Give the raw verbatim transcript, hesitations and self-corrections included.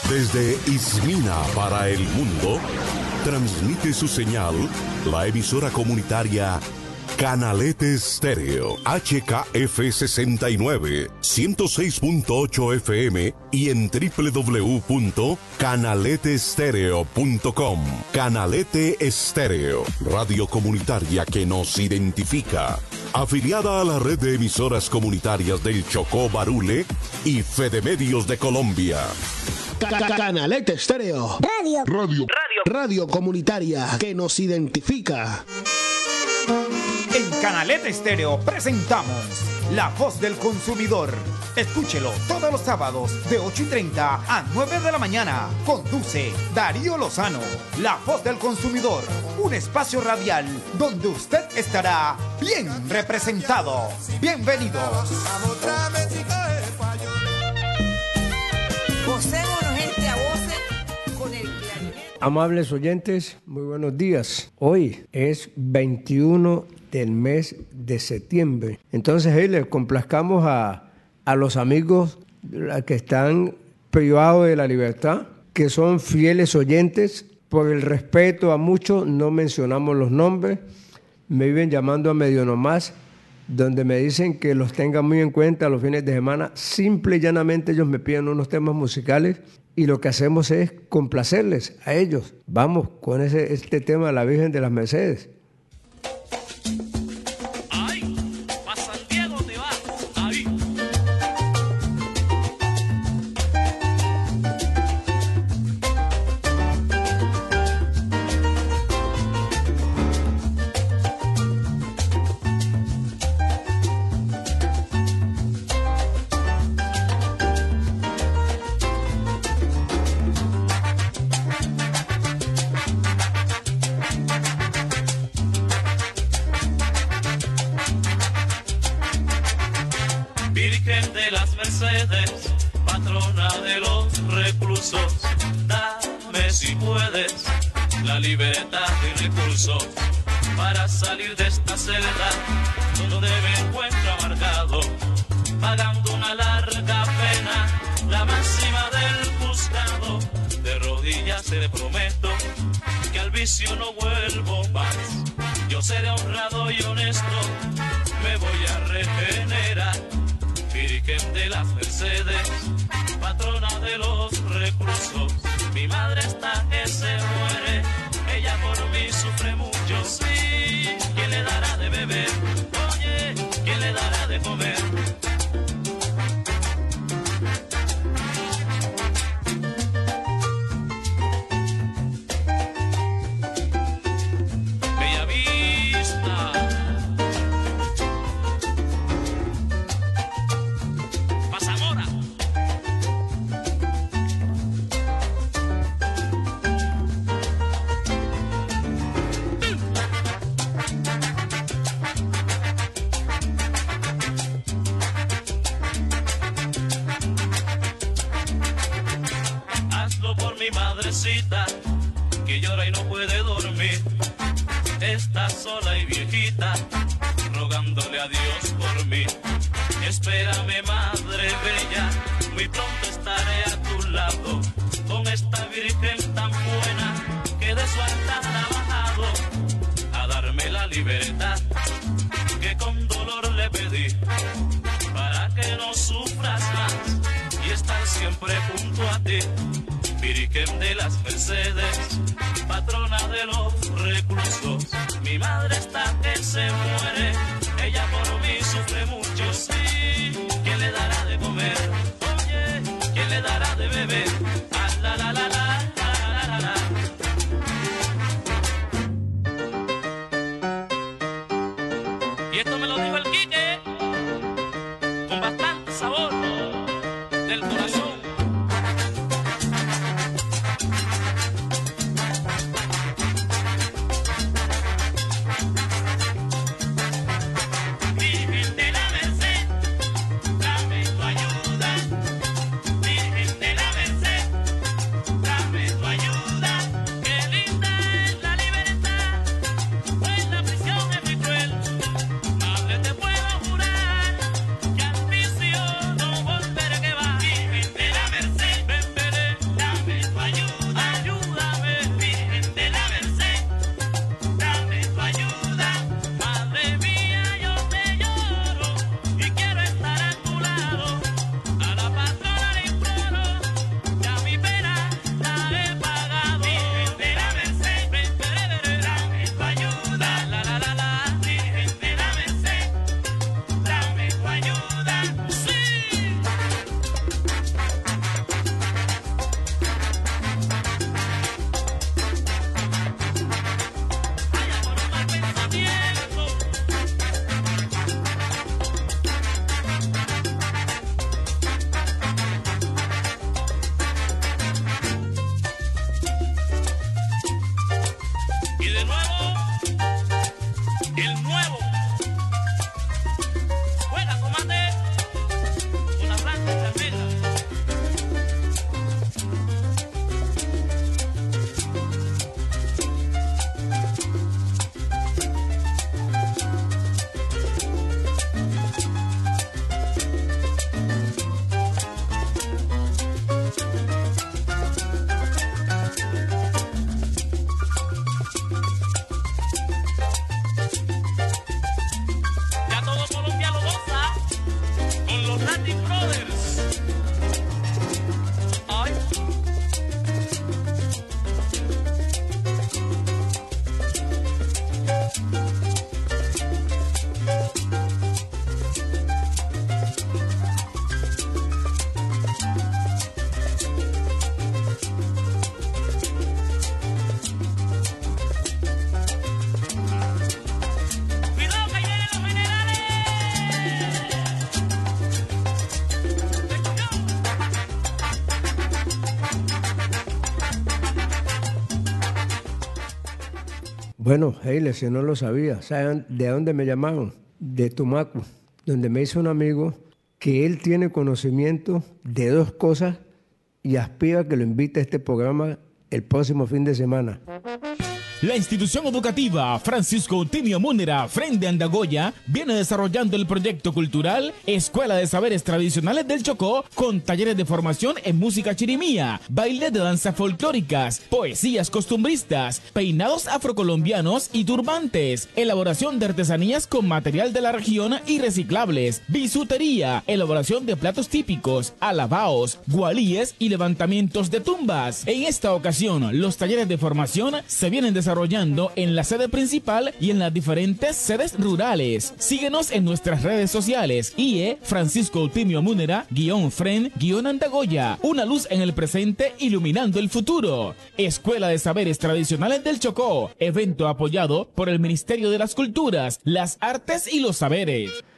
Desde Izmina para el mundo, transmite su señal la emisora comunitaria Canalete Estéreo, H K F sesenta y nueve, ciento seis punto ocho F M y en doble u doble u doble u punto canalete estéreo punto com. Canalete Estéreo, radio comunitaria que nos identifica. Afiliada a la red de emisoras comunitarias del Chocó Barule y Fedemedios de Colombia. Canalete Estéreo. Radio. Radio. Radio. Radio comunitaria que nos identifica. En Canalete Estéreo presentamos La Voz del Consumidor. Escúchelo todos los sábados de ocho y treinta a nueve de la mañana. Conduce Darío Lozano. La Voz del Consumidor, un espacio radial donde usted estará bien representado. Bienvenidos. Gocémonos, gente, a voces con el clarinete. Amables oyentes, muy buenos días. Hoy es veintiuno del mes de septiembre. Entonces, hey, les complazcamos a, a los amigos que están privados de la libertad, que son fieles oyentes. Por el respeto a muchos, no mencionamos los nombres. Me viven llamando a medio nomás, donde me dicen que los tenga muy en cuenta los fines de semana. Simple y llanamente ellos me piden unos temas musicales y lo que hacemos es complacerles a ellos. Vamos con ese, este tema de la Virgen de las Mercedes. No vuelvo más, yo seré honrado y honesto, me voy a regenerar. Virgen de las Mercedes, patrona de los reclusos, mi madre está que se muere, ella por mí sufre mucho, sí. ¿Quién le dará de beber? Oye, ¿quién le dará de comer? Que llora y no puede dormir, está sola y viejita, rogándole a Dios por mí. Espérame, madre bella, muy pronto estaré a tu lado, con esta virgen tan buena, que de su altar ha bajado, a darme la libertad, que con dolor le pedí, para que no sufras más, y estar siempre junto a ti. Virgen de las Mercedes, patrona de los reclusos, mi madre está que se muere, ella por mí sufre mucho, sí. ¿Quién le dará de comer? Oye, ¿quién le dará de beber? Ah, la, la, la, la, la, la, la. Y esto me lo dijo el Quique, con bastante sabor del corazón. Bueno, Heiler, si no lo sabía, ¿saben de dónde me llamaron? De Tumaco, donde me hizo un amigo que él tiene conocimiento de dos cosas y aspira a que lo invite a este programa el próximo fin de semana. La institución educativa Francisco Timio Múnera, Frente Andagoya, viene desarrollando el proyecto cultural Escuela de Saberes Tradicionales del Chocó, con talleres de formación en música chirimía, baile de danzas folclóricas, poesías costumbristas, peinados afrocolombianos y turbantes, elaboración de artesanías con material de la región y reciclables, bisutería, elaboración de platos típicos, alabaos, gualíes y levantamientos de tumbas. En esta ocasión, los talleres de formación se vienen desarrollando en la sede principal y en las diferentes sedes rurales. Síguenos en nuestras redes sociales. I E Francisco Timio Múnera, guión Fren, guión Andagoya. Una luz en el presente iluminando el futuro. Escuela de Saberes Tradicionales del Chocó. Evento apoyado por el Ministerio de las Culturas, las Artes y los Saberes.